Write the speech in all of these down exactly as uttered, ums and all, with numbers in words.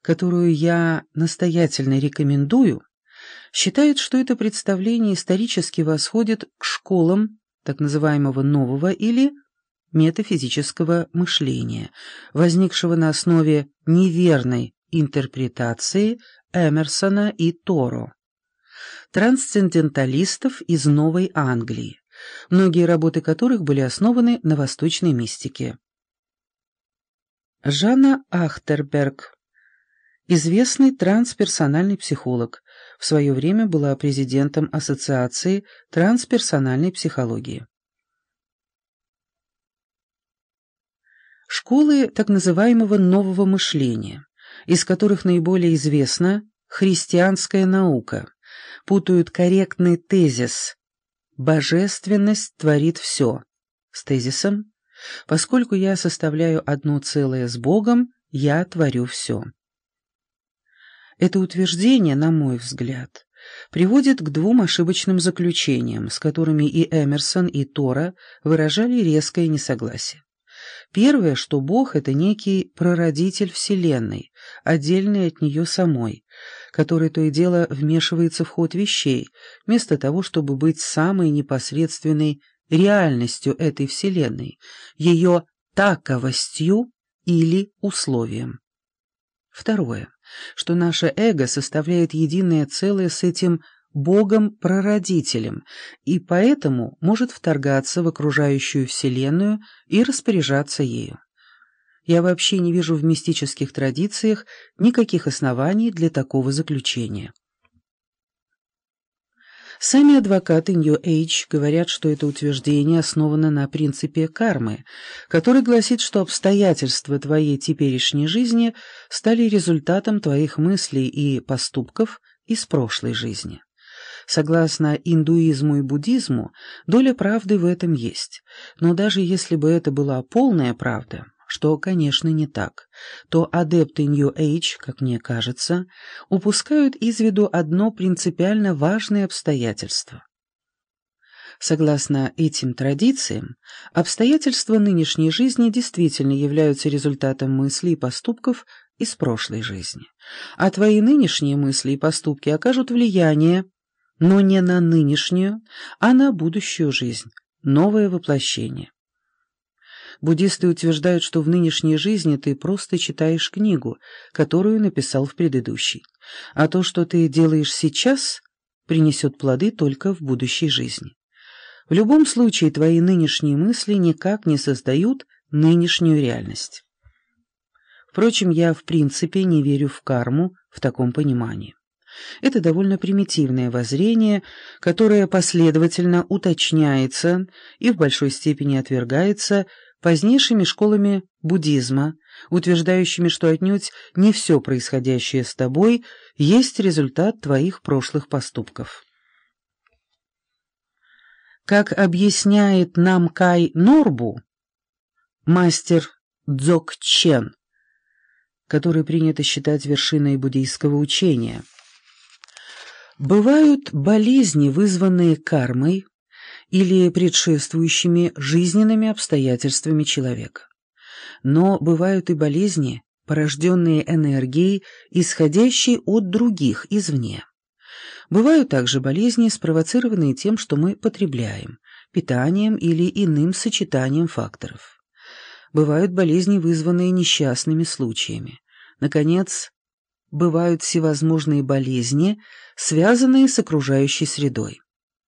которую я настоятельно рекомендую, считает, что это представление исторически восходит к школам так называемого нового или метафизического мышления, возникшего на основе неверной интерпретации Эмерсона и Торо, трансценденталистов из Новой Англии, многие работы которых были основаны на восточной мистике. Жанна Ахтерберг, известный трансперсональный психолог, в свое время была президентом Ассоциации трансперсональной психологии. Школы так называемого нового мышления, из которых наиболее известна христианская наука, путают корректный тезис «божественность творит все» с тезисом «поскольку я составляю одно целое с Богом, я творю все». Это утверждение, на мой взгляд, приводит к двум ошибочным заключениям, с которыми и Эмерсон, и Торо выражали резкое несогласие. Первое, что Бог — это некий прародитель Вселенной, отдельный от нее самой, который то и дело вмешивается в ход вещей, вместо того, чтобы быть самой непосредственной реальностью этой Вселенной, ее таковостью или условием. Второе, что наше эго составляет единое целое с этим Богом-прародителем и поэтому может вторгаться в окружающую Вселенную и распоряжаться ею. Я вообще не вижу в мистических традициях никаких оснований для такого заключения. Сами адвокаты New Age говорят, что это утверждение основано на принципе кармы, который гласит, что обстоятельства твоей теперешней жизни стали результатом твоих мыслей и поступков из прошлой жизни. Согласно индуизму и буддизму, доля правды в этом есть, но даже если бы это была полная правда, что, конечно, не так, то адепты New Age, как мне кажется, упускают из виду одно принципиально важное обстоятельство. Согласно этим традициям, обстоятельства нынешней жизни действительно являются результатом мыслей и поступков из прошлой жизни, а твои нынешние мысли и поступки окажут влияние, но не на нынешнюю, а на будущую жизнь, новое воплощение. Буддисты утверждают, что в нынешней жизни ты просто читаешь книгу, которую написал в предыдущей, а то, что ты делаешь сейчас, принесет плоды только в будущей жизни. В любом случае, твои нынешние мысли никак не создают нынешнюю реальность. Впрочем, я в принципе не верю в карму в таком понимании. Это довольно примитивное воззрение, которое последовательно уточняется и в большой степени отвергается позднейшими школами буддизма, утверждающими, что отнюдь не все происходящее с тобой есть результат твоих прошлых поступков. Как объясняет Намкай Норбу, мастер Дзогчен, который принято считать вершиной буддийского учения, бывают болезни, вызванные кармой или предшествующими жизненными обстоятельствами человека. Но бывают и болезни, порожденные энергией, исходящей от других извне. Бывают также болезни, спровоцированные тем, что мы потребляем, питанием или иным сочетанием факторов. Бывают болезни, вызванные несчастными случаями. Наконец, бывают всевозможные болезни, связанные с окружающей средой.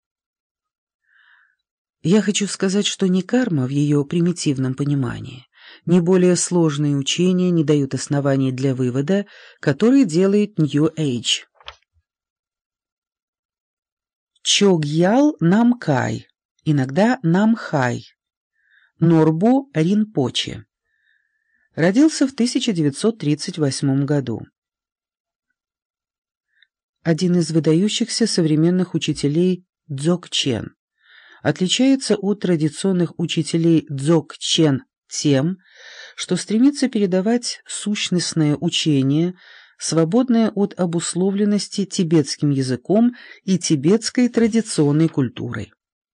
Я хочу сказать, что ни карма в ее примитивном понимании, ни более сложные учения не дают оснований для вывода, который делает New Age. Чогьял Намкай, иногда Намхай, Норбу Ринпоче, родился в тысяча девятьсот тридцать восьмом году. Один из выдающихся современных учителей Дзогчен, отличается от традиционных учителей Дзогчен тем, что стремится передавать сущностное учение, свободное от обусловленности тибетским языком и тибетской традиционной культурой.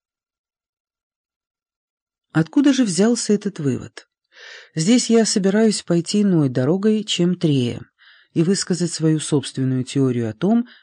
Откуда же взялся этот вывод? Здесь я собираюсь пойти иной дорогой, чем Трея, и высказать свою собственную теорию о том,